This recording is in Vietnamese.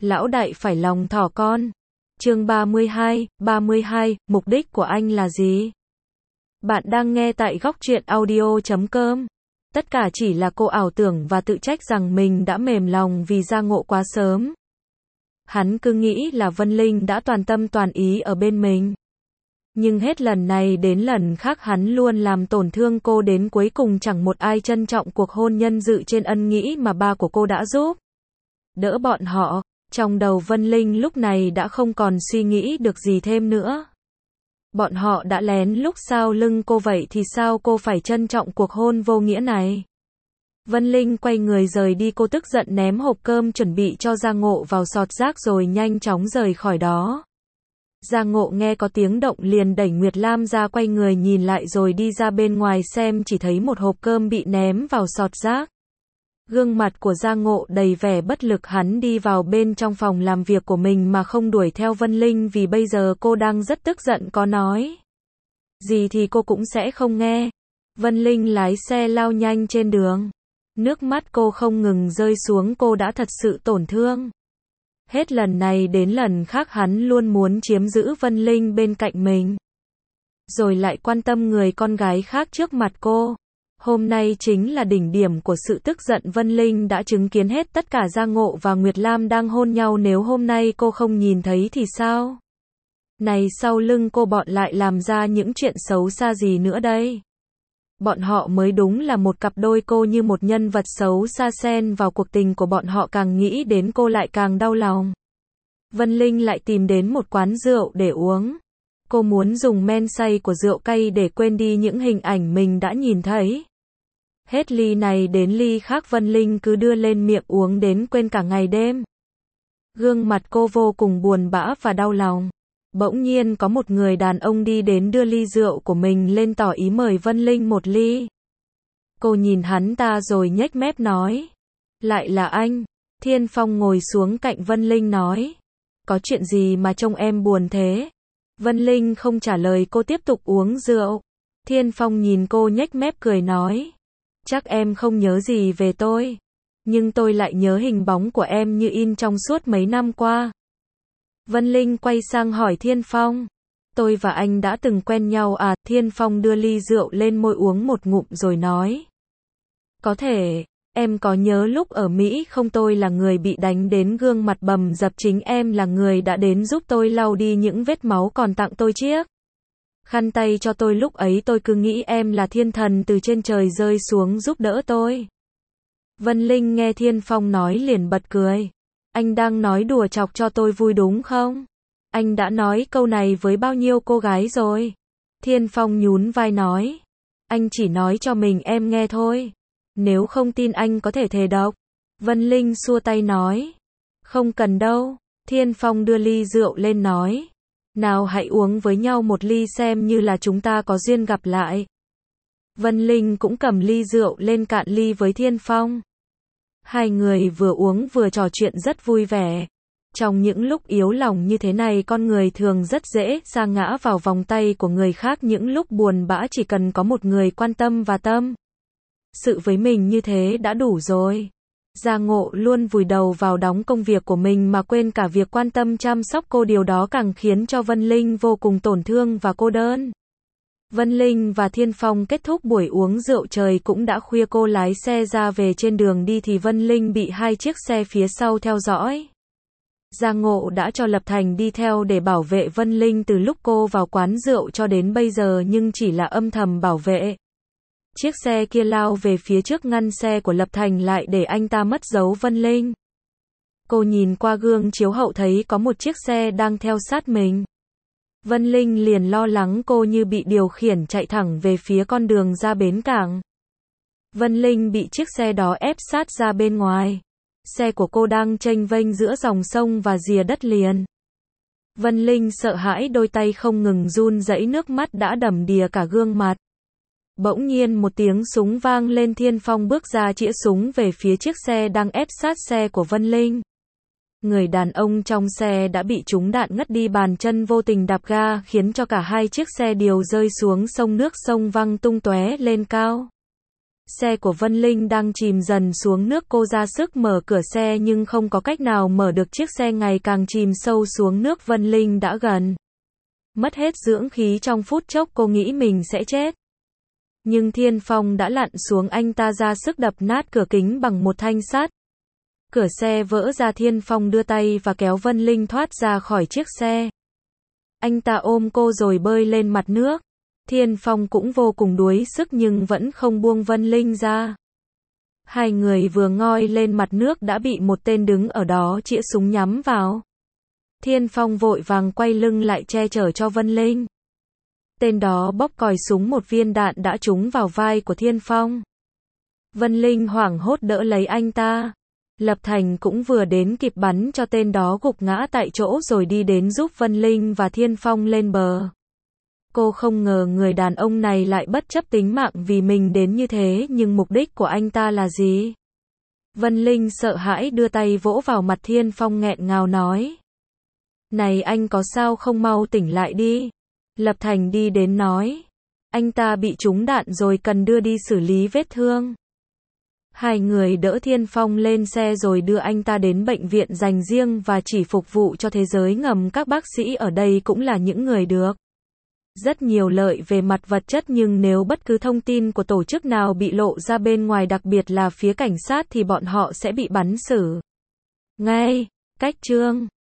Lão đại phải lòng thỏ con. Chương 32, mục đích của anh là gì? Bạn đang nghe tại góc truyện audio.com. Tất cả chỉ là cô ảo tưởng và tự trách rằng mình đã mềm lòng vì Gia Ngộ quá sớm. Hắn cứ nghĩ là Vân Linh đã toàn tâm toàn ý ở bên mình. Nhưng hết lần này đến lần khác hắn luôn làm tổn thương cô, đến cuối cùng chẳng một ai trân trọng cuộc hôn nhân dự trên ân nghĩa mà ba của cô đã giúp đỡ bọn họ. Trong đầu Vân Linh lúc này đã không còn suy nghĩ được gì thêm nữa. Bọn họ đã lén lút sau lưng cô, vậy thì sao cô phải trân trọng cuộc hôn vô nghĩa này? Vân Linh quay người rời đi, cô tức giận ném hộp cơm chuẩn bị cho Gia Ngộ vào sọt rác rồi nhanh chóng rời khỏi đó. Gia Ngộ nghe có tiếng động liền đẩy Nguyệt Lam ra, quay người nhìn lại rồi đi ra bên ngoài xem, chỉ thấy một hộp cơm bị ném vào sọt rác. Gương mặt của Gia Ngộ đầy vẻ bất lực, hắn đi vào bên trong phòng làm việc của mình mà không đuổi theo Vân Linh vì bây giờ cô đang rất tức giận, có nói gì thì cô cũng sẽ không nghe. Vân Linh lái xe lao nhanh trên đường. Nước mắt cô không ngừng rơi xuống, cô đã thật sự tổn thương. Hết lần này đến lần khác hắn luôn muốn chiếm giữ Vân Linh bên cạnh mình, rồi lại quan tâm người con gái khác trước mặt cô. Hôm nay chính là đỉnh điểm của sự tức giận. Vân Linh đã chứng kiến hết tất cả Gia Ngộ và Nguyệt Lam đang hôn nhau, nếu hôm nay cô không nhìn thấy thì sao? Này, sau lưng cô bọn lại làm ra những chuyện xấu xa gì nữa đây? Bọn họ mới đúng là một cặp đôi, cô như một nhân vật xấu xa xen vào cuộc tình của bọn họ, càng nghĩ đến cô lại càng đau lòng. Vân Linh lại tìm đến một quán rượu để uống. Cô muốn dùng men say của rượu cay để quên đi những hình ảnh mình đã nhìn thấy. Hết ly này đến ly khác Vân Linh cứ đưa lên miệng uống đến quên cả ngày đêm. Gương mặt cô vô cùng buồn bã và đau lòng. Bỗng nhiên có một người đàn ông đi đến đưa ly rượu của mình lên, tỏ ý mời Vân Linh một ly. Cô nhìn hắn ta rồi nhếch mép nói: lại là anh. Thiên Phong ngồi xuống cạnh Vân Linh nói: có chuyện gì mà trông em buồn thế? Vân Linh không trả lời, cô tiếp tục uống rượu. Thiên Phong nhìn cô nhếch mép cười nói: chắc em không nhớ gì về tôi, nhưng tôi lại nhớ hình bóng của em như in trong suốt mấy năm qua. Vân Linh quay sang hỏi Thiên Phong: tôi và anh đã từng quen nhau à? Thiên Phong đưa ly rượu lên môi uống một ngụm rồi nói: có thể. Em có nhớ lúc ở Mỹ không, tôi là người bị đánh đến gương mặt bầm dập, chính em là người đã đến giúp tôi lau đi những vết máu, còn tặng tôi chiếc khăn tay cho tôi. Lúc ấy tôi cứ nghĩ em là thiên thần từ trên trời rơi xuống giúp đỡ tôi. Vân Linh nghe Thiên Phong nói liền bật cười: anh đang nói đùa chọc cho tôi vui đúng không? Anh đã nói câu này với bao nhiêu cô gái rồi? Thiên Phong nhún vai nói: anh chỉ nói cho mình em nghe thôi. Nếu không tin anh có thể thề độc. Vân Linh xua tay nói: không cần đâu. Thiên Phong đưa ly rượu lên nói: nào, hãy uống với nhau một ly xem như là chúng ta có duyên gặp lại. Vân Linh cũng cầm ly rượu lên cạn ly với Thiên Phong. Hai người vừa uống vừa trò chuyện rất vui vẻ. Trong những lúc yếu lòng như thế này, con người thường rất dễ sa ngã vào vòng tay của người khác. Những lúc buồn bã chỉ cần có một người quan tâm và tâm sự với mình như thế đã đủ rồi. Gia Ngộ luôn vùi đầu vào đóng công việc của mình mà quên cả việc quan tâm chăm sóc cô, điều đó càng khiến cho Vân Linh vô cùng tổn thương và cô đơn. Vân Linh và Thiên Phong kết thúc buổi uống rượu, trời cũng đã khuya, cô lái xe ra về. Trên đường đi thì Vân Linh bị hai chiếc xe phía sau theo dõi. Gia Ngộ đã cho Lập Thành đi theo để bảo vệ Vân Linh từ lúc cô vào quán rượu cho đến bây giờ, nhưng chỉ là âm thầm bảo vệ. Chiếc xe kia lao về phía trước ngăn xe của Lập Thành lại để anh ta mất dấu Vân Linh. Cô nhìn qua gương chiếu hậu thấy có một chiếc xe đang theo sát mình. Vân Linh liền lo lắng, cô như bị điều khiển chạy thẳng về phía con đường ra bến cảng. Vân Linh bị chiếc xe đó ép sát ra bên ngoài. Xe của cô đang chênh vênh giữa dòng sông và rìa đất liền. Vân Linh sợ hãi, đôi tay không ngừng run rẩy, nước mắt đã đầm đìa cả gương mặt. Bỗng nhiên một tiếng súng vang lên, Thiên Phong bước ra chĩa súng về phía chiếc xe đang ép sát xe của Vân Linh. Người đàn ông trong xe đã bị trúng đạn ngất đi, bàn chân vô tình đạp ga khiến cho cả hai chiếc xe đều rơi xuống sông, nước sông văng tung tóe lên cao. Xe của Vân Linh đang chìm dần xuống nước, cô ra sức mở cửa xe nhưng không có cách nào mở được, chiếc xe ngày càng chìm sâu xuống nước, Vân Linh đã gần mất hết dưỡng khí, trong phút chốc cô nghĩ mình sẽ chết. Nhưng Thiên Phong đã lặn xuống, anh ta ra sức đập nát cửa kính bằng một thanh sắt. Cửa xe vỡ ra, Thiên Phong đưa tay và kéo Vân Linh thoát ra khỏi chiếc xe. Anh ta ôm cô rồi bơi lên mặt nước. Thiên Phong cũng vô cùng đuối sức nhưng vẫn không buông Vân Linh ra. Hai người vừa ngoi lên mặt nước đã bị một tên đứng ở đó chĩa súng nhắm vào. Thiên Phong vội vàng quay lưng lại che chở cho Vân Linh. Tên đó bóp còi súng, một viên đạn đã trúng vào vai của Thiên Phong. Vân Linh hoảng hốt đỡ lấy anh ta. Lập Thành cũng vừa đến kịp bắn cho tên đó gục ngã tại chỗ rồi đi đến giúp Vân Linh và Thiên Phong lên bờ. Cô không ngờ người đàn ông này lại bất chấp tính mạng vì mình đến như thế, nhưng mục đích của anh ta là gì? Vân Linh sợ hãi đưa tay vỗ vào mặt Thiên Phong, nghẹn ngào nói. Này anh có sao không, mau tỉnh lại đi. Lập Thành đi đến nói. Anh ta bị trúng đạn rồi, cần đưa đi xử lý vết thương. Hai người đỡ Thiên Phong lên xe rồi đưa anh ta đến bệnh viện dành riêng và chỉ phục vụ cho thế giới ngầm. Các bác sĩ ở đây cũng là những người được rất nhiều lợi về mặt vật chất, nhưng nếu bất cứ thông tin của tổ chức nào bị lộ ra bên ngoài, đặc biệt là phía cảnh sát, thì bọn họ sẽ bị bắn xử ngay. Cách chương